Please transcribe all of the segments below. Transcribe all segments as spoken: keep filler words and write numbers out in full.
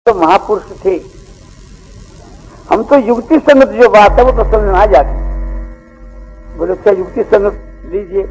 तो महापुरुष थे। हम तो युक्ति संगत जो बात है वो तो समझ में आ जाती। बोले क्या युक्ति संगत लीजिए,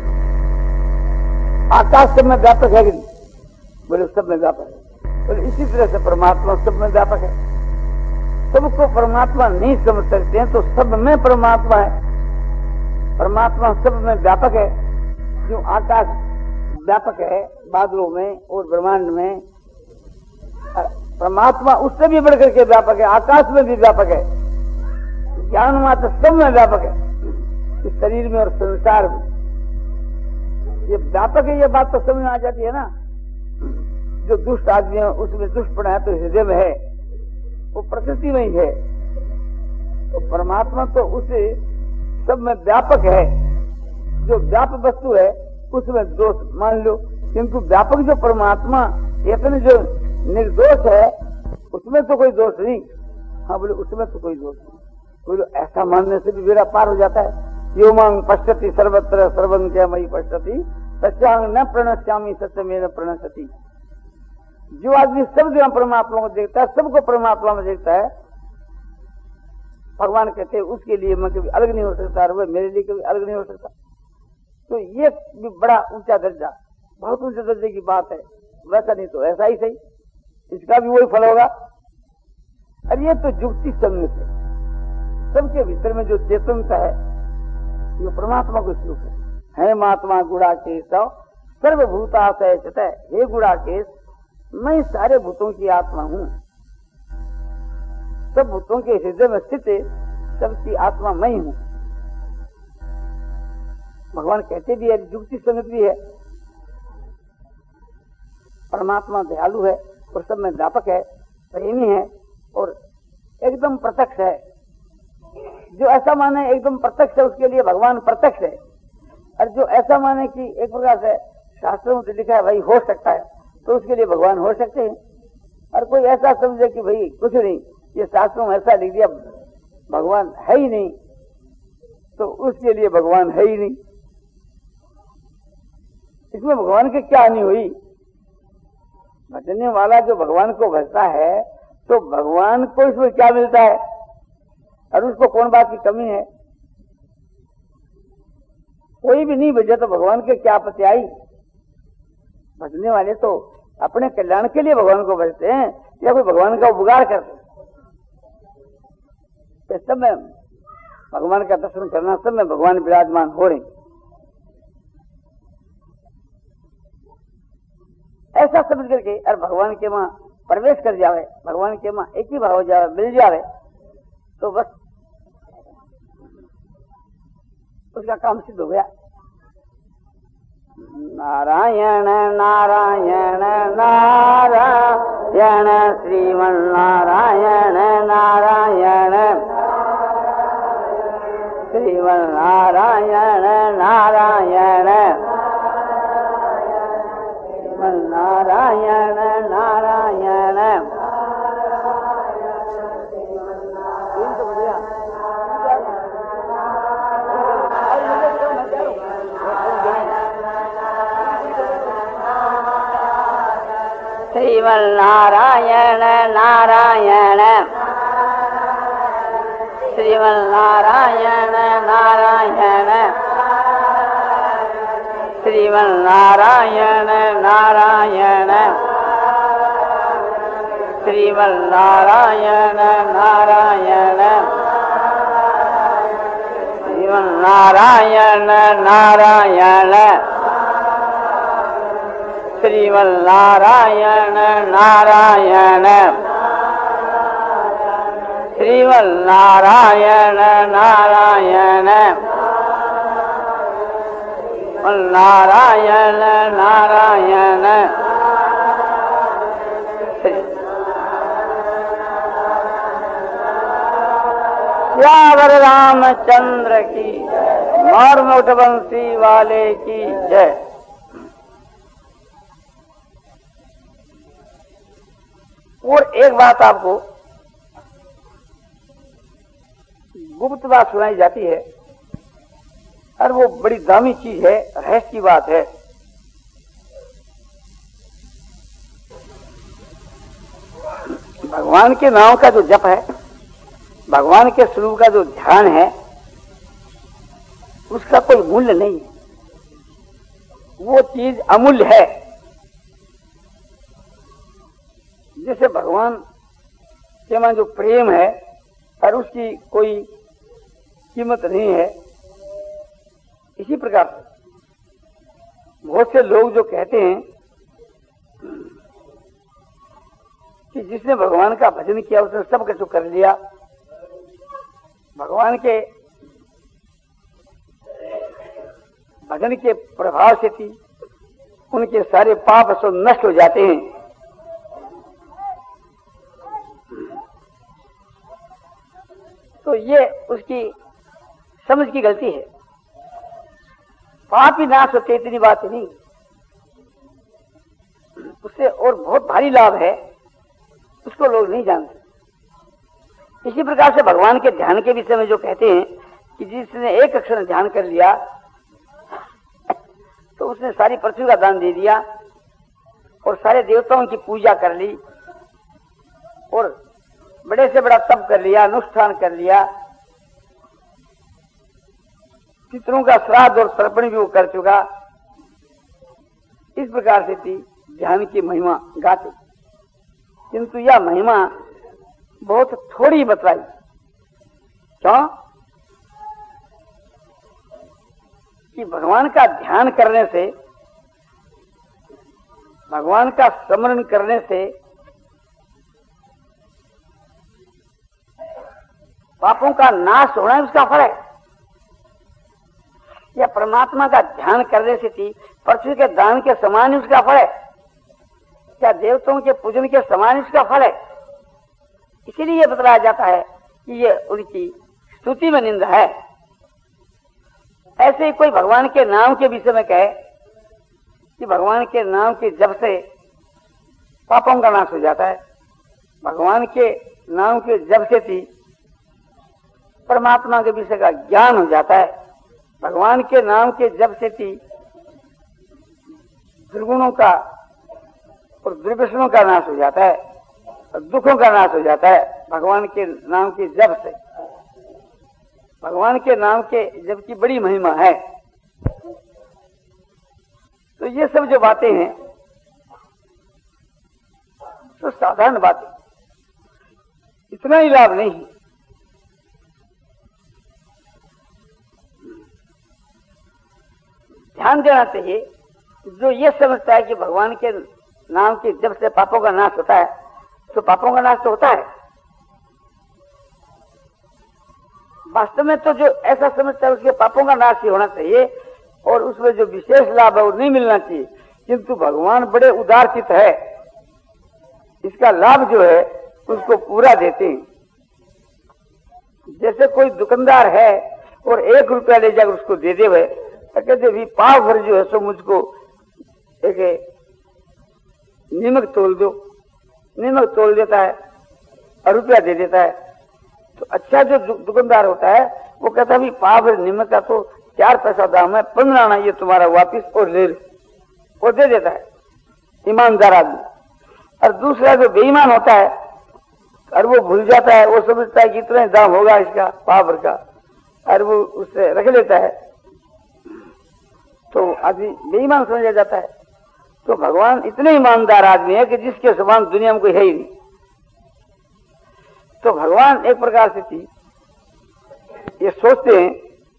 आकाश सब में व्यापक है कि नहीं? बोले सब में व्यापक है। बोले इसी तरह से परमात्मा सब में व्यापक है। सबको परमात्मा नहीं समझ सकते हैं तो सब में परमात्मा है। परमात्मा सब में व्यापक है। क्यों? आकाश व्यापक है बादलों में और ब्रह्मांड में। परमात्मा उससे भी बढ़कर के व्यापक है, आकाश में भी व्यापक है, ज्ञान मात्र सब में व्यापक है, इस शरीर में और संसार में। ये व्यापक है, ये बात तो समझ में आ जाती है ना। जो दुष्ट आदमी है उसमें दुष्टपन है तो हृदय में है, वो प्रकृति में ही है। तो परमात्मा तो उसे सब में व्यापक है। जो व्यापक वस्तु है उसमें दोष मान लो, किंतु व्यापक जो परमात्मा इतने जो निर्दोष है उसमें तो कोई दोष नहीं। हाँ बोले उसमें तो कोई दोष नहीं। बोलो ऐसा मानने से भी बेड़ा पार हो जाता है। यो मांग पश्यति सर्वत्र सर्वं क्या मई पश्यति सत्यांग न प्रणश्यामी सत्य में न प्रणश्यति। जो आदमी सब जगह परमात्मा को देखता है, सबको परमात्मा में देखता है, भगवान कहते हैं उसके लिए मैं कभी अलग नहीं हो सकता और वह मेरे लिए कभी अलग नहीं हो सकता। तो ये भी बड़ा ऊंचा दर्जा, बहुत ऊंचे दर्जे की बात है। वैसा नहीं तो ऐसा ही सही, इसका भी वही फल होगा। और ये तो युक्ति संगत है। सबके भीतर में जो चेतनता है ये परमात्मा को स्वरूप है। है महात्मा गुणाकेश सर्वभूताशय चतः, हे गुणाकेश मैं सारे भूतों की आत्मा हूँ। सब भूतों के हृदय में स्थित सबकी आत्मा मैं हूँ। भगवान कहते भी है, युक्ति संगत भी है। परमात्मा दयालु है और सब में व्यापक है, प्रेमी है और एकदम प्रत्यक्ष है। जो ऐसा माने एकदम प्रत्यक्ष है उसके लिए भगवान प्रत्यक्ष है। और जो ऐसा माने कि एक प्रकार से शास्त्रों में लिखा है भाई हो सकता है, तो उसके लिए भगवान हो सकते हैं। और कोई ऐसा समझे कि भाई कुछ नहीं, ये शास्त्रों में ऐसा लिख दिया भगवान है ही नहीं, तो उसके लिए भगवान है ही नहीं। इसमें भगवान की क्या हानि हुई? भजने वाला जो भगवान को भजता है तो भगवान को इसमें क्या मिलता है और उसको कौन बात की कमी है? कोई भी नहीं भजे तो भगवान के क्या आपत्ति आई? भजने वाले तो अपने कल्याण के लिए भगवान को भजते हैं या कोई भगवान का उपकार करते हैं। तो सब में भगवान का दर्शन करना, सब में भगवान विराजमान हो रहे। ऐसा समझ करके और भगवान के वहां प्रवेश कर जावे, भगवान के वहां एक ही भाव हो जावे, मिल जावे, तो बस उसका काम सिद्ध हो गया। नारायण नारायण नारायण श्रीमन नारायण नारायण श्रीमन नारायण नारायण नारायण नारायण। श्रीमन नारायण नारायण श्रीमन नारायण नारायण श्रीमन नारायण नारायण श्रीमन नारायण नारायण श्रीमन नारायण नारायण श्रीमन नारायण नारायण श्रीमन नारायण नारायण नारायण नारायण। श्यावर रामचंद्र की और मोटबंसी वाले की जय। और एक बात आपको गुप्त बात सुनाई जाती है और वो बड़ी दामी चीज है, रहस्य की बात है। भगवान के नाम का जो जप है, भगवान के स्वरूप का जो ध्यान है, उसका कोई मूल्य नहीं है। वो चीज अमूल्य है। जैसे भगवान के मन जो प्रेम है और उसकी कोई कीमत नहीं है, इसी प्रकार से बहुत से लोग जो कहते हैं कि जिसने भगवान का भजन किया उसने सब कुछ कर लिया, भगवान के भजन के प्रभाव से थी उनके सारे पाप सब नष्ट हो जाते हैं। तो ये उसकी समझ की गलती है। पाप ही नाश होते इतनी बात नहीं, उससे और बहुत भारी लाभ है, उसको लोग नहीं जानते। इसी प्रकार से भगवान के ध्यान के विषय में जो कहते हैं कि जिसने एक अक्षर ध्यान कर लिया तो उसने सारी पृथ्वी का दान दे दिया और सारे देवताओं की पूजा कर ली और बड़े से बड़ा तप कर लिया, अनुष्ठान कर लिया, पितरों का श्राद्ध और तर्पण भी वो कर चुका। इस प्रकार से थी ध्यान की महिमा गाते, किंतु यह महिमा बहुत थोड़ी बतलाई। क्यों? कि भगवान का ध्यान करने से, भगवान का स्मरण करने से पापों का नाश होना है, उसका फल है। या परमात्मा का ध्यान करने से थी पृथ्वी के दान के समान उसका फल है, क्या देवताओं के पूजन के समान उसका फल है। इसीलिए यह बतलाया जाता है कि ये उनकी स्तुति में निंदा है। ऐसे ही कोई भगवान के नाम के विषय में कहे कि भगवान के नाम के जप से पापों का नाश हो जाता है, भगवान के नाम के जप से थी परमात्मा के विषय का ज्ञान हो जाता है, भगवान के नाम के जप से थी दुर्गुणों का और दुर्व्यसनों का नाश हो जाता है और दुखों का नाश हो जाता है भगवान के नाम के जप से। भगवान के नाम के जप की बड़ी महिमा है। तो ये सब जो बातें हैं तो साधारण बातें, इतना ही लाभ नहीं है। ध्यान देना चाहिए। जो ये समझता है कि भगवान के नाम के जप से पापों का नाश होता है, तो पापों का नाश तो होता है। वास्तव में तो जो ऐसा समझता है उसके पापों का नाश ही होना चाहिए और उसमें जो विशेष लाभ है वो नहीं मिलना चाहिए। किंतु भगवान बड़े उदारचित है, इसका लाभ जो है उसको पूरा देते हैं। जैसे कोई दुकानदार है और एक रुपया ले जाकर उसको दे दे हुए, कहते भी पाव भर जो है सो मुझको एक नीमक तोल दो, नीमक तोल देता है और रुपया दे देता है। तो अच्छा जो दुकानदार होता है वो कहता है पाव भर नीमक का तो चार पैसा दाम है, पंद्रह आना ये तुम्हारा वापिस और ले लो, वो दे देता है ईमानदार आदमी। और दूसरा जो बेईमान होता है और वो भूल जाता है, वो समझता है कि इतना दाम होगा इसका पाव भर का, और वो उससे रख लेता है, तो आदमी बेईमान समझा जाता है। तो भगवान इतने ईमानदार आदमी है कि जिसके समान दुनिया में कोई है ही नहीं। तो भगवान एक प्रकार से थी ये सोचते हैं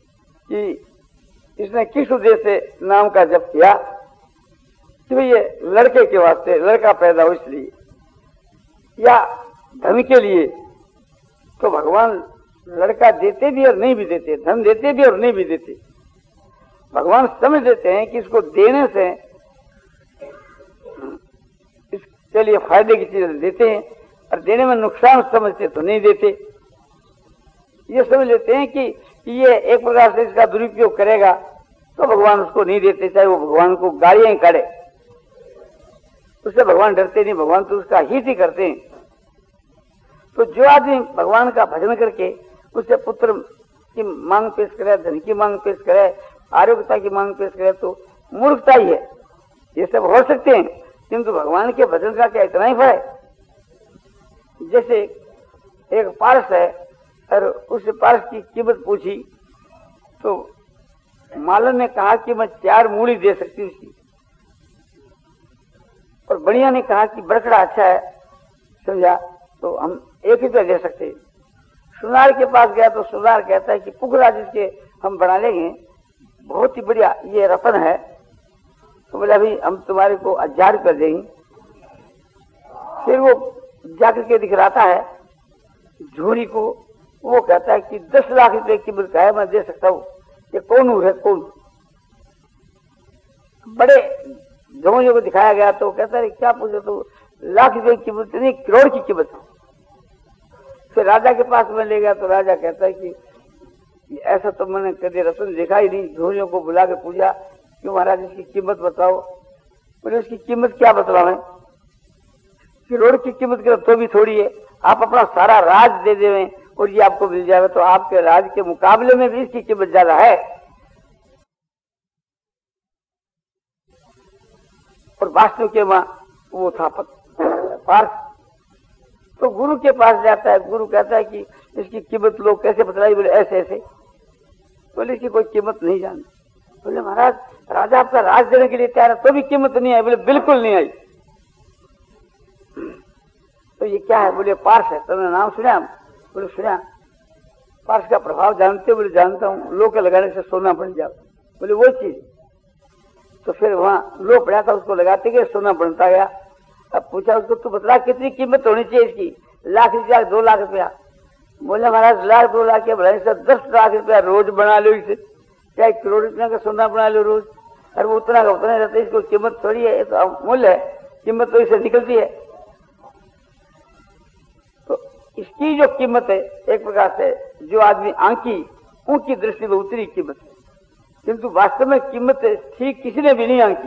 कि इसने किस उद्देश्य से नाम का जप किया, कि भाई ये लड़के के वास्ते, लड़का पैदा हो इसलिए, या धन के लिए। तो भगवान लड़का देते भी और नहीं भी देते, धन देते भी और नहीं भी देते। भगवान समझ देते हैं कि इसको देने से इसके लिए फायदे की चीजें देते हैं और देने में नुकसान समझते तो नहीं देते। ये समझ लेते हैं कि ये एक प्रकार से इसका दुरुपयोग करेगा तो भगवान उसको नहीं देते, चाहे वो भगवान को गालियां करे, उससे भगवान डरते नहीं, भगवान तो उसका हित ही करते हैं। तो जो आदमी भगवान का भजन करके उससे पुत्र की मांग पेश करे, धन की मांग पेश करे, आरोग्यता की मांग पेश करे, तो मूर्खता ही है। ये सब हो सकते हैं, किंतु भगवान के भजन का क्या इतना ही फल है? जैसे एक पारस है और उस पारस की कीमत पूछी तो मालन ने कहा कि मैं चार मूड़ी दे सकती हूँ उसकी, और बढ़िया ने कहा कि बड़कड़ा अच्छा है, समझा, तो हम एक रुपया दे सकते हैं। सुनार के पास गया तो सुनार कहता है कि पुगड़ा जिसके हम बना लेंगे, बहुत ही बढ़िया ये रतन है, तो बोला अभी हम तुम्हारे को हजार रुपया देंगे। फिर वो जाकर के दिखलाता है झोरी को, वो कहता है कि दस लाख रुपए की कीमत का है, मैं दे सकता हूँ। ये कौन है कौन? बड़े झोरियों को दिखाया गया तो कहता है क्या पूछे, तो लाख रुपए की कीमत नहीं, करोड़ की कीमत। फिर राजा के पास में ले गया तो राजा कहता है कि ऐसा तो मैंने कभी रतन देखा ही नहीं। झोरियों को बुला के पूछा कि महाराज इसकी कीमत बताओ। बोले उसकी कीमत क्या बतलावें, करोड़ की कीमत करो तो भी थोड़ी है, आप अपना सारा राज दे देवें और ये आपको मिल जाएगा, तो आपके राज के मुकाबले में भी इसकी कीमत ज्यादा है। और वास्तव के वहां वो था पार्थ, तो गुरु के पास जाता है। गुरु कहता है कि इसकी कीमत लोग कैसे बतलाई? बोले ऐसे ऐसे। बोले इसकी कोई कीमत नहीं जानते। बोले महाराज राजा आपका राज देने के लिए तैयार है तो भी कीमत नहीं आई। बोले बिल्कुल नहीं आई। तो ये क्या है? बोले पार्स है। तुमने नाम सुना? बोले सुना। पार्स का प्रभाव जानते हो? बोले जानता हूँ, लो के लगाने से सोना बन जाओ। बोले वो चीज। तो फिर वहां लो पड़ा था, उसको लगाते गए सोना बनता गया। अब पूछा उसको, तू बतला कितनी कीमत होनी चाहिए इसकी? लाख रुपया, दो लाख रुपया। बोले महाराज लाख दो लाख के बढ़ाने से दस लाख रुपया रोज बना लो इसे, क्या एक करोड़ रुपया का सोना बना लो रोज, और वो उतना का उतना रहता है, इसको कीमत थोड़ी है, तो मूल्य है, कीमत तो इसे निकलती है। तो इसकी जो कीमत है एक प्रकार से जो आदमी आंकी उनकी दृष्टि में उतरी कीमत है, किंतु वास्तव में कीमत ठीक किसी ने भी नहीं आंकी।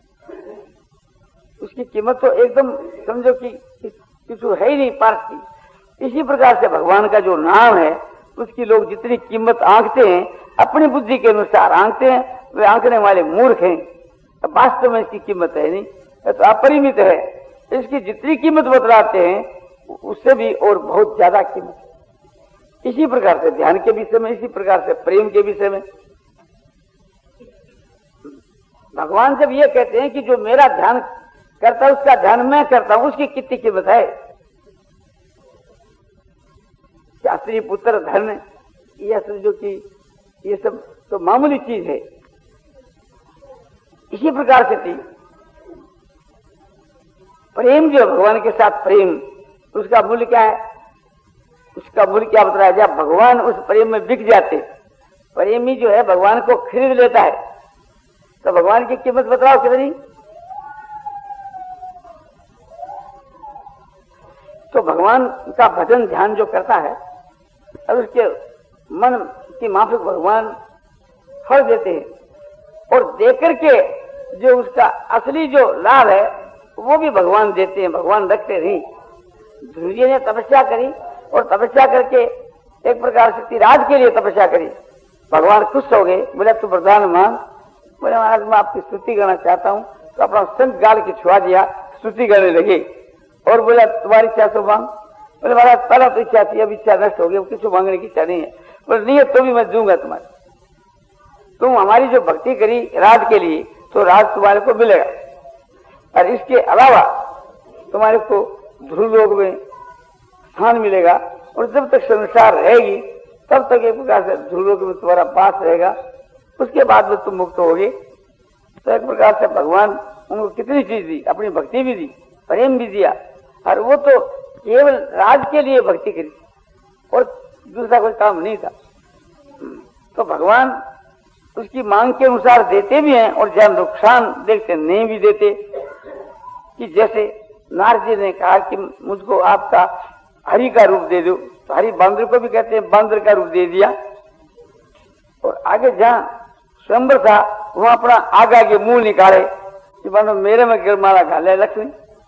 उसकी कीमत तो एकदम समझो कि किसी है ही नहीं पार्थ की। इसी प्रकार से भगवान का जो नाम है उसकी लोग जितनी कीमत आंकते हैं अपनी बुद्धि के अनुसार आंकते हैं, वे आंकने वाले मूर्ख हैं। वास्तव में इसकी कीमत है नहीं, तो अपरिमित है। इसकी जितनी कीमत बतलाते हैं उससे भी और बहुत ज्यादा कीमत। इसी प्रकार से ध्यान के विषय में, इसी प्रकार से प्रेम के विषय में भगवान जब ये कहते हैं कि जो मेरा ध्यान करता है उसका ध्यान मैं करता हूं, उसकी कितनी कीमत है। शास्त्री पुत्र धन यह समझो कि ये सब तो मामूली चीज है। इसी प्रकार से थी प्रेम, जो भगवान के साथ प्रेम, उसका मूल्य क्या है? उसका मूल्य क्या बताया? जब भगवान उस प्रेम में बिक जाते, प्रेमी जो है भगवान को खरीद लेता है, तो भगवान की कीमत बताओ कितनी? तो भगवान का भजन ध्यान जो करता है और उसके मन की माफिक भगवान फल देते हैं, और देकर के जो उसका असली जो लाभ है वो भी भगवान देते हैं, भगवान रखते नहीं। ध्रुव जी ने तपस्या करी और तपस्या करके एक प्रकार से राज के लिए तपस्या करी, भगवान खुश हो गए। बोले तू वरदान मांग। बोले महाराज मैं आपकी स्तुति करना चाहता हूँ, तो अपना संग गाल की छुआ दिया, स्तुति करने लगे और बोला तुम्हारी इच्छा तो मांग। बोले महाराज पहला तो इच्छा थी, अब इच्छा नष्ट हो गई, किसी मांगने की इच्छा नहीं है। बोले नहीं है तो भी मैं दूंगा तुम्हारे, तुम हमारी जो भक्ति करी राज के लिए तो राज तुम्हारे को मिलेगा, और इसके अलावा तुम्हारे को ध्रुव लोक में स्थान मिलेगा, और जब तक संसार रहेगी तब तक एक प्रकार से ध्रुव लोक में तुम्हारा पास रहेगा, उसके बाद में तुम मुक्त होगे। तो एक प्रकार से भगवान उनको कितनी चीज दी, अपनी भक्ति भी दी, प्रेम भी दिया, और वो तो केवल राज के लिए भक्ति करी और दूसरा कोई काम नहीं था। तो भगवान उसकी मांग के अनुसार देते भी हैं और जब नुकसान देखते नहीं भी देते। कि जैसे नारद जी ने कहा कि मुझको आपका हरि का रूप दे दो, तो हरि बांदर को भी कहते हैं, बांदर का रूप दे दिया। और आगे जहां स्वयंवर था वहां अपना आगे आगे मुंह निकाले कि मानो मेरे में गिरमाला घाले लक्ष्मी,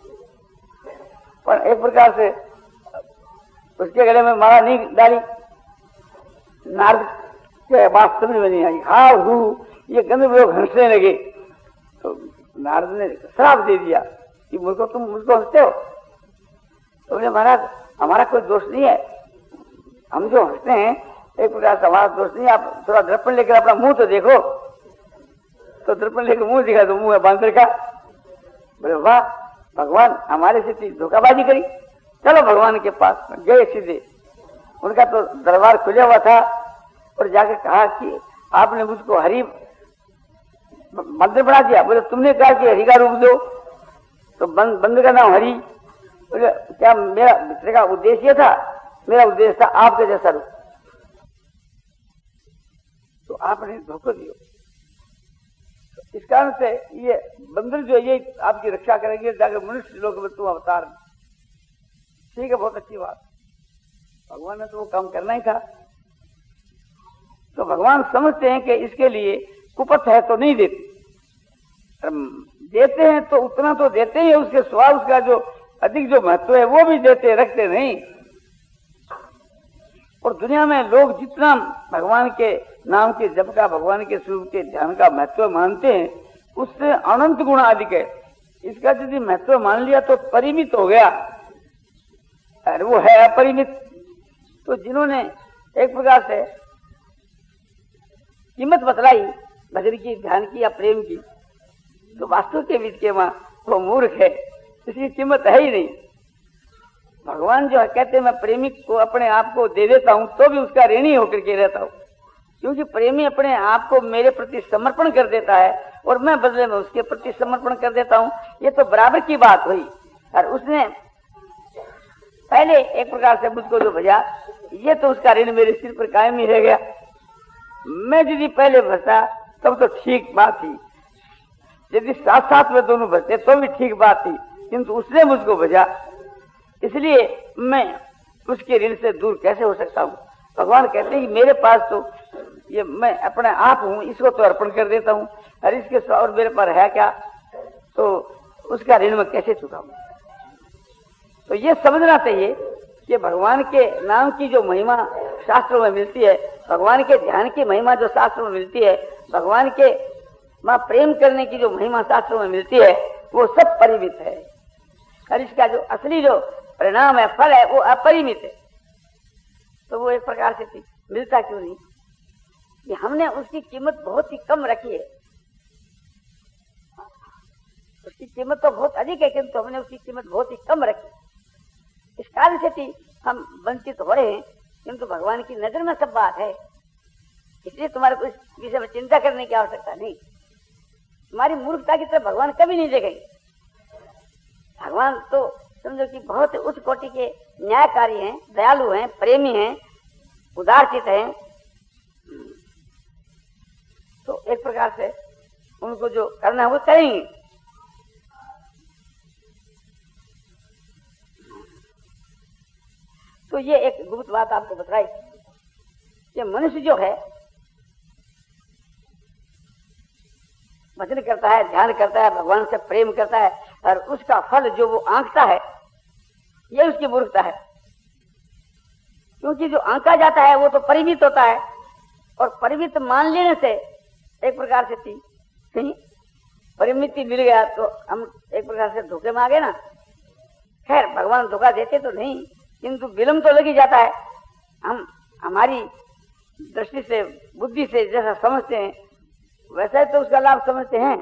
पर एक प्रकार से उसके गले में माला नहीं डाली। नारद के बात समझ में नहीं आई, हाँ हू ये गंधर्व लोग हंसने लगे, तो नारद ने श्राप दे दिया कि मुझको तुम मुझको हंसते हो। तो बोले महाराज हमारा कोई दोष नहीं है। हम जो हंसते हैं एक प्रकार से हमारा दोष नहीं है। आप थोड़ा दर्पण लेकर अपना मुंह तो देखो, तो दर्पण लेकर मुंह दिखा तो मुंह है बांदर का। बोले वाह भगवान हमारे से धोखाबाजी करी, चलो भगवान के पास गए सीधे। उनका तो दरबार खुला हुआ था और जाकर कहा कि आपने मुझको हरि मंदिर बना दिया। बोले तुमने कहा कि हरि का रूप दो, तो बंद का नाम हरि। बोले क्या मेरा मित्र का उद्देश्य था? मेरा उद्देश्य था आपके जैसा रूप, तो आपने धोखा दियो। तो इस कारण से ये बंदर जो ये आपकी रक्षा करेंगे, जाकर मनुष्य लोग में तुम अवतार। ठीक है, बहुत अच्छी बात। भगवान ने तो वो काम करना ही था। तो भगवान समझते हैं कि इसके लिए कुपथ है तो नहीं देते, देते हैं तो उतना तो देते ही, उसके स्वभाव उसका जो अधिक जो महत्व है वो भी देते, रखते नहीं। और दुनिया में लोग जितना भगवान के नाम के जप का, भगवान के स्वरूप के ध्यान का महत्व मानते हैं, उससे अनंत गुना अधिक है। इसका यदि महत्व मान लिया तो परिमित हो गया, और वो है अपरिमित। तो जिन्होंने एक प्रकार से कीमत बतलाई भजन की, ध्यान की या प्रेम की, तो वास्तव के बीच के वहां वो मूर्ख है, इसकी कीमत है ही नहीं। भगवान जो है कहते हैं मैं प्रेमी को अपने आप को दे देता हूं तो भी उसका ऋणी होकर के रहता हूं, क्योंकि प्रेमी अपने आप को मेरे प्रति समर्पण कर देता है और मैं बदले में उसके प्रति समर्पण कर देता हूं। ये तो बराबर की बात हुई। और उसने पहले एक प्रकार से मुझको जो भजा, ये तो उसका ऋण मेरे सिर पर कायम ही रह गया। मैं यदि पहले भजता तब तो ठीक बात थी, यदि साथ साथ में दोनों भजते तो भी ठीक बात थी, किंतु उसने मुझको भजा, इसलिए मैं उसके ऋण से दूर कैसे हो सकता हूँ। भगवान कहते हैं कि मेरे पास तो ये मैं अपने आप हूँ, इसको तो अर्पण कर देता हूँ, और इसके और मेरे पर है क्या, तो उसका ऋण मैं कैसे चुकाऊं। तो ये समझना चाहिए कि भगवान के नाम की जो महिमा शास्त्रों में मिलती है, भगवान के ध्यान की महिमा जो शास्त्रों में मिलती है, भगवान के मां प्रेम करने की जो महिमा शास्त्रों में मिलती है, वो सब परिमित है। और इसका जो असली जो परिणाम है, फल है, वो अपरिमित है। तो वो एक प्रकार से थी, मिलता क्यों नहीं कि हमने उसकी कीमत बहुत ही कम रखी है। उसकी कीमत तो बहुत अधिक है, किंतु हमने उसकी कीमत बहुत ही कम रखी। इस कारण से थी हम वंचित हो रहे हैं, किंतु भगवान की नजर में सब बात है। इसलिए तुम्हारे को इस विषय में चिंता करने की आवश्यकता नहीं। तुम्हारी मूर्खता की तरफ भगवान कभी नहीं देखेंगे। भगवान तो समझो कि बहुत उच्च कोटि के न्यायकारी हैं, दयालु हैं, प्रेमी हैं, उदारचित हैं। तो एक प्रकार से उनको जो करना है वो करेंगे। तो ये एक गुप्त बात आपको बताई कि मनुष्य जो है भजन करता है, ध्यान करता है, भगवान से प्रेम करता है, और उसका फल जो वो आंकता है, ये उसकी मूर्खता है। क्योंकि जो आंका जाता है वो तो परिमित होता है, और परिमित मान लेने से एक प्रकार से थी कहीं परिमिति मिल गया तो हम एक प्रकार से धोखे में आ गए ना। खैर भगवान धोखा देते तो नहीं, किंतु विलंब तो लग ही जाता है। हम हमारी दृष्टि से, बुद्धि से जैसा समझते हैं वैसा ही तो उसका लाभ समझते हैं।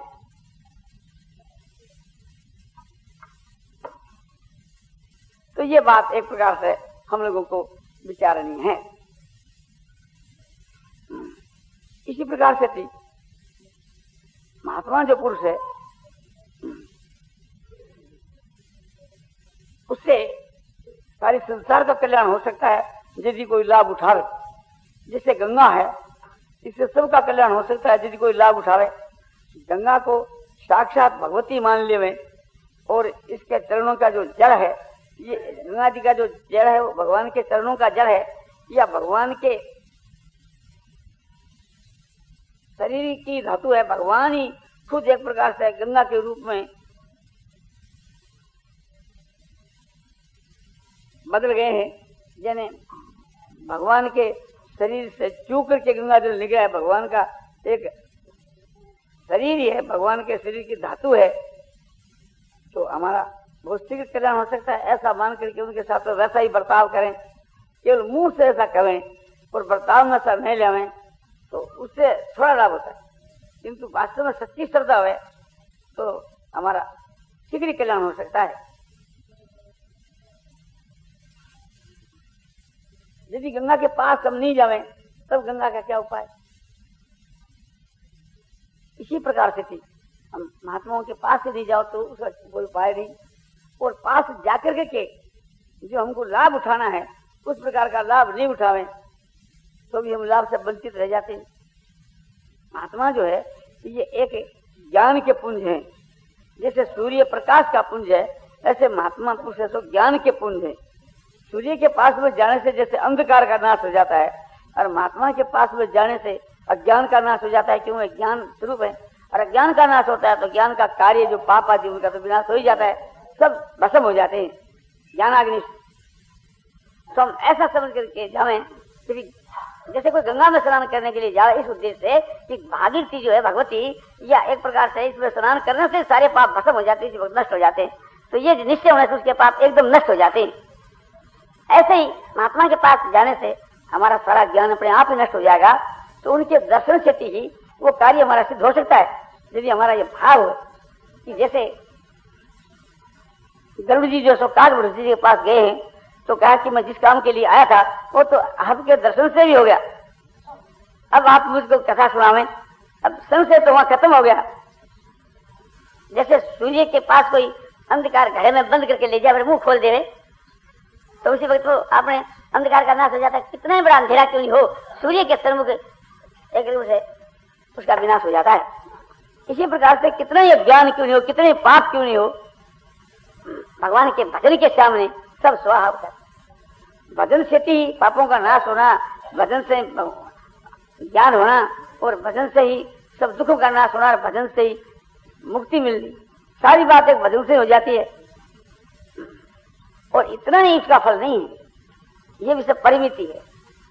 तो ये बात एक प्रकार से हम लोगों को विचारनी है। इसी प्रकार से थी महात्मा जो पुरुष है, उससे सारी संसार का कल्याण हो सकता है यदि कोई लाभ उठावे। जैसे गंगा है, इससे सबका कल्याण हो सकता है यदि कोई लाभ उठावे। गंगा को साक्षात भगवती मान लेवे, और इसके चरणों का जो जड़ है, ये गंगा जी का जो जड़ है वो भगवान के चरणों का जड़ है, या भगवान के शरीर की धातु है। भगवान ही खुद एक प्रकार से गंगा के रूप में बदल गए हैं। यानी भगवान के शरीर से चू करके गंगा जल निकला है। भगवान का एक शरीर ही है, भगवान के शरीर की धातु है। तो हमारा बहुत शीघ्र कल्याण हो सकता है, ऐसा मान करके उनके साथ तो वैसा ही बर्ताव करें, केवल मुंह से ऐसा करें और बर्ताव में ऐसा नहीं लेवें तो उससे थोड़ा लाभ होता है, किंतु वास्तव में सच्ची श्रद्धा है तो हमारा शीघ्र कल्याण हो सकता है। यदि गंगा के पास हम नहीं जावें तब गंगा का क्या उपाय? इसी प्रकार से थी, हम महात्माओं के पास से नहीं जाओ तो उसका कोई उपाय नहीं, और पास जाकर के, के जो हमको लाभ उठाना है उस प्रकार का लाभ नहीं उठावें तो भी हम लाभ से वंचित रह जाते हैं। महात्मा जो है ये एक ज्ञान के पुंज हैं, जैसे सूर्य प्रकाश का पुंज है ऐसे महात्मा पुरुष है तो ज्ञान के पुंज है। सूर्य के पास में जाने से जैसे अंधकार का नाश हो जाता है और महात्मा के पास में जाने से अज्ञान का नाश हो जाता है, क्यों? ज्ञान स्वरूप है और अज्ञान का नाश होता है तो ज्ञान का कार्य जो पाप आदि उनका तो विनाश हो ही जाता है, सब भस्म हो जाते हैं ज्ञानाग्नि। तो हम ऐसा समझ करके जाए जैसे कोई गंगा में स्नान करने के लिए जाए इस उद्देश्य से कि भागीरथी जो है भगवती या एक प्रकार से इसमें स्नान करने से सारे पाप भस्म हो जाते हैं, नष्ट हो जाते हैं, तो ये निश्चय होने से उसके पाप एकदम नष्ट हो जाते हैं। ऐसे ही महात्मा के पास जाने से हमारा सारा ज्ञान अपने आप ही नष्ट हो जाएगा, तो उनके दर्शन से ही वो कार्य हमारा सिद्ध हो सकता है। यदि हमारा ये भाव हो कि जैसे गरुड़ जी जो सो काग जी के पास गए हैं तो कहा कि मैं जिस काम के लिए आया था वो तो आपके दर्शन से भी हो गया, अब आप मुझको कथा सुनावें, अब संशय तो वहां खत्म हो गया। जैसे सूर्य के पास कोई अंधकार घड़े में बंद करके ले जाए मुंह खोल दे तो उसी वक्त तो आपने अंधकार का नाश हो जाता है। कितना ही बड़ा अंधेरा क्यों नहीं हो, सूर्य के सन्मुख एक रूप से उसका विनाश हो जाता है। इसी प्रकार से कितना ही ज्ञान क्यों नहीं हो, कितने पाप क्यों नहीं हो, भगवान के भजन के सामने सब स्वाहा होता है। भजन से ही पापों का नाश होना, भजन से ज्ञान होना और भजन से ही सब दुखों का नाश होना और भजन से ही मुक्ति मिलनी, सारी बात एक भजन से हो जाती है। और इतना नहीं इसका फल नहीं है, ये भी सब परिमिति है।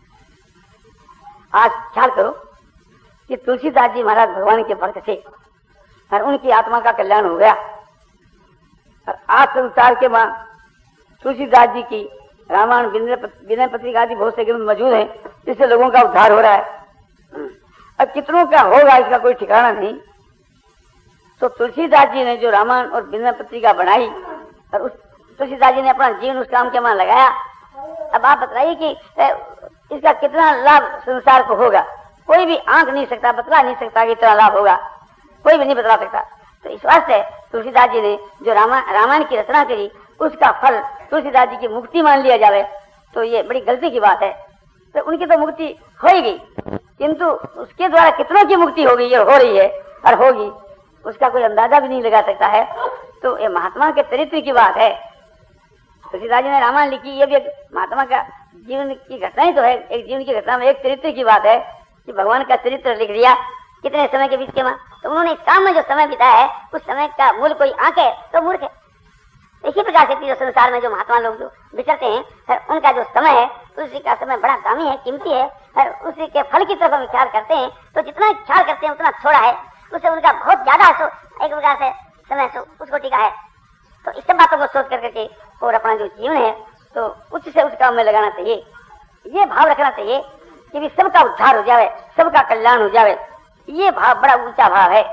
आज ख्याल करो कि तुलसीदास जी महाराज भगवान के भक्त थे और उनकी आत्मा का कल्याण हो गया, और आज संसार के मां तुलसीदास जी की रामायण विनय पत्रिका आदि बहुत से ग्रंथ मौजूद हैं जिससे लोगों का उद्धार हो रहा है। अब कितनों का होगा इसका कोई ठिकाना नहीं। तो तुलसीदास जी ने जो रामायण और विनय पत्रिका बनाई और उस तुलसीदास जी ने अपना जीवन उस काम के मान लगाया, अब आप बताइए कि इसका कितना लाभ संसार को होगा। कोई भी आंक नहीं सकता, बतला नहीं सकता कि इतना लाभ होगा, कोई भी नहीं बतला सकता। तो इस वास्ते तुलसीदास जी ने जो रामायण की रचना करी उसका फल तुलसीदास जी की मुक्ति मान लिया जाए तो ये बड़ी गलती की बात है। तो उनकी तो मुक्ति हो ही गई, किंतु उसके द्वारा कितनों की मुक्ति होगी, ये हो रही है और होगी, उसका कोई अंदाजा भी नहीं लगा सकता है। तो ये महात्मा के चरित्र की बात है। तुलसीदास जी ने रामायण लिखी, ये भी एक महात्मा का जीवन की घटना ही तो है। एक जीवन की घटना में एक चरित्र की बात है कि भगवान का चरित्र लिख दिया कितने समय के बीच के मां। तो उन्होंने इस काम में जो समय बिताया है उस समय का मूल कोई आंके तो मूर्ख है। इसी प्रकार से जो संसार में जो महात्मा लोग जो विचरते हैं उनका जो समय है उसी का समय बड़ा दामी है, कीमती है, और उसी के फल की तरफ हम विचार करते हैं तो जितना ख्याल करते हैं उतना थोड़ा है, उससे उनका बहुत ज्यादा एक प्रकार से समय सो उसको टीका है। तो इस सब बातों को सोच कर करके और अपना जो जीवन है तो उच्च से उच्च काम में लगाना चाहिए। ये भाव रखना चाहिए कि सबका उद्धार हो जाए, सबका कल्याण हो जाए, ये भाव बड़ा ऊंचा भाव है।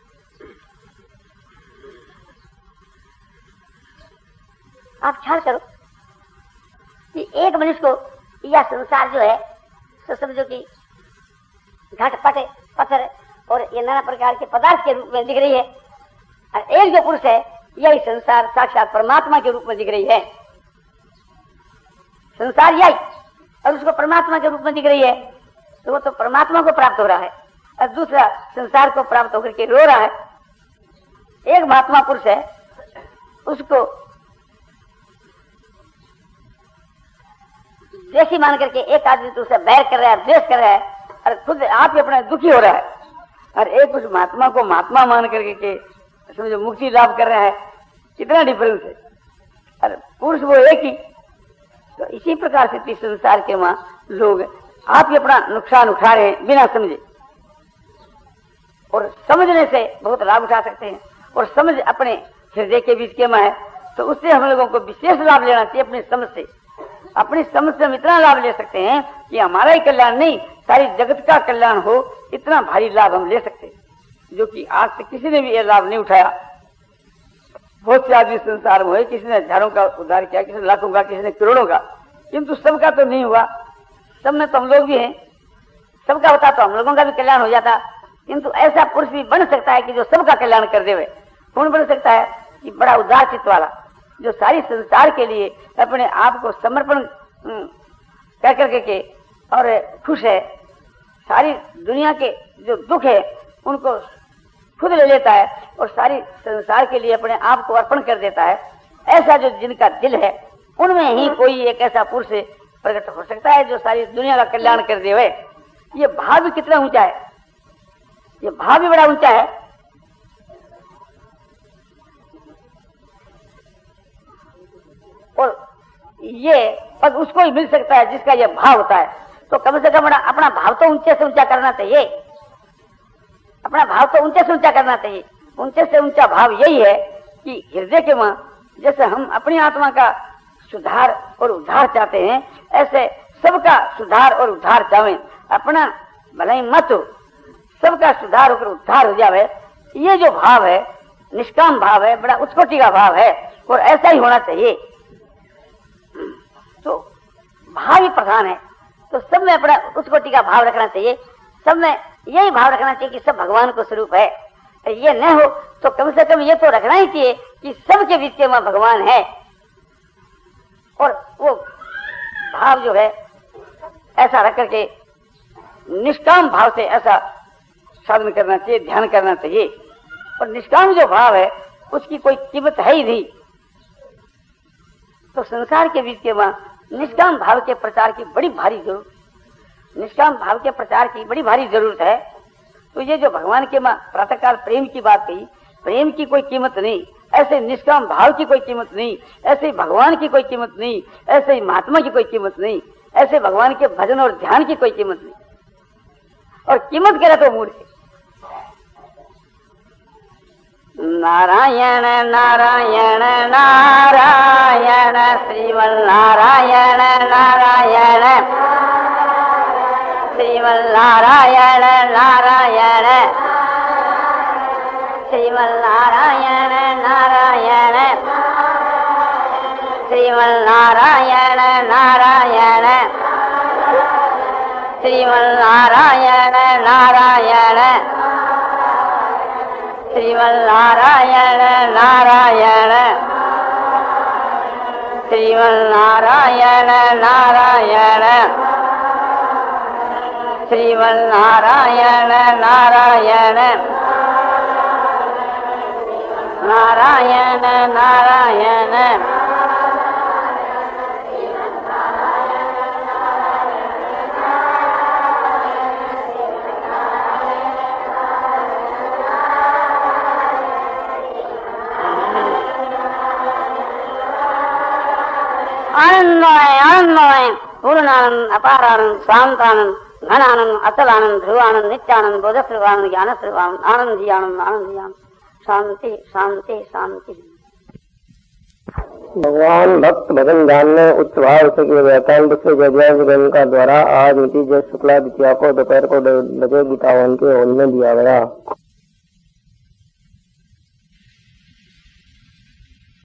आप ख्याल करो कि एक मनुष्य को यह संसार जो है तो समझो कि घटपट पत्थर और ये नाना प्रकार के पदार्थ के रूप में दिख रही है, और एक जो पुरुष है यही संसार साक्षात परमात्मा के रूप में दिख रही है। संसार यही और उसको परमात्मा के रूप में दिख रही है, तो वो तो परमात्मा को प्राप्त हो रहा है और दूसरा संसार को प्राप्त होकर के रो रहा है। एक महात्मा पुरुष है, उसको द्वेषी मान करके एक आदमी तो उसे बैर कर रहा है, द्वेष कर रहा है, और खुद आप ही अपना दुखी हो रहा है, और एक उस महात्मा को महात्मा मान करके के समझो मुक्ति लाभ कर रहा है। कितना डिफरेंस है, और पुरुष वो एक ही। तो इसी प्रकार से संसार के मां लोग आप ही अपना नुकसान उठा रहे हैं बिना समझे, और समझने से बहुत लाभ उठा सकते हैं। और समझ अपने हृदय के बीच के मां है तो उससे हम लोगों को विशेष लाभ लेना चाहिए अपनी समझ से। अपनी समझ से हम इतना लाभ ले सकते हैं कि हमारा ही कल्याण नहीं, सारी जगत का कल्याण हो, इतना भारी लाभ हम ले सकते हैं, जो कि आज तक किसी ने भी ये लाभ नहीं उठाया। बहुत से आदमी संसार में हुए, किसी ने हजारों का उद्धार किया, किसी ने लाखों का, किसी ने करोड़ों का, किंतु सबका तो नहीं हुआ। सब में तो हम लोग भी हैं, सबका होता तो हम लोगों का भी कल्याण हो जाता। किंतु ऐसा पुरुष भी बन सकता है कि जो सबका कल्याण कर देवे। कौन बन सकता है? कि बड़ा उदार चित्त वाला, जो सारी संसार के लिए अपने आप को समर्पण कर करके के और खुश है, सारी दुनिया के जो दुख है उनको खुद ले लेता है और सारी संसार के लिए अपने आप को अर्पण कर देता है। ऐसा जो जिनका दिल है, उनमें ही कोई एक ऐसा पुरुष प्रकट हो सकता है जो सारी दुनिया का कल्याण कर देवे। ये भाव भी कितना ऊंचा है, ये भाव भी बड़ा ऊंचा है। और ये पद उसको ही मिल सकता है जिसका ये भाव होता है। तो कम से कम अपना भाव तो ऊंचे से ऊंचा करना चाहिए, अपना भाव तो ऊंचे से ऊंचा करना चाहिए। ऊंचे से ऊंचा भाव यही है कि हृदय के वहां जैसे हम अपनी आत्मा का सुधार और उद्धार चाहते हैं, ऐसे सबका सुधार और उद्धार चाहें। अपना भलाई मत हो, सबका सुधार होकर उद्धार हो जावे, ये जो भाव है निष्काम भाव है, बड़ा उत्कोटि का भाव है और ऐसा ही होना चाहिए। तो भाव ही प्रधान है, तो सब में अपना उत्कोटि का भाव रखना चाहिए। सब में यही भाव रखना चाहिए कि सब भगवान को स्वरूप है। ये न हो तो कम से कम ये तो रखना ही चाहिए कि सबके बीच में भगवान है। और वो भाव जो है ऐसा रख करके निष्काम भाव से ऐसा साधन करना चाहिए, ध्यान करना चाहिए। और निष्काम जो भाव है उसकी कोई कीमत है ही नहीं। तो संसार के बीच के वहां निष्काम भाव के प्रचार की बड़ी भारी जरूरत, निष्काम भाव के प्रचार की बड़ी भारी जरूरत है। तो ये जो भगवान के मां प्रातःकाल प्रेम की बात कही, प्रेम की कोई कीमत नहीं, ऐसे निष्काम भाव की कोई कीमत नहीं, ऐसे ही भगवान की कोई कीमत नहीं, ऐसे ही महात्मा की कोई कीमत नहीं, ऐसे भगवान के भजन और ध्यान की कोई कीमत नहीं। और कीमत करे तो मूर्ख। नारायण नारायण नारायण श्रीमन नारायण नारायण श्रीमन नारायण नारायण श्रीमन नारायण नारायण श्रीमन नारायण नारायण श्रीमन नारायण नारायण श्रीमन नारायण नारायण श्रीमन नारायण नारायण श्रीमन नारायण नारायण नारायण नारायण आनंदमय आनंदमय पूर्णानंद अपारानंद शांतानंद घनानंद अचलानंद ध्रुवानंद नित्यानंद बोधस्वरूपानंद ज्ञानस्वरूपानंद आनंद ही आनंद आनंद ही आनंद शांति शांति शांति। भगवान भक्त भजन ध्यान में उच्च भाव से किए व्याख्यान विश्व जय का द्वारा आज नीति जय शुक्ला द्वितीया को दोपहर को बजे गीता वन के हॉल में दिया गया।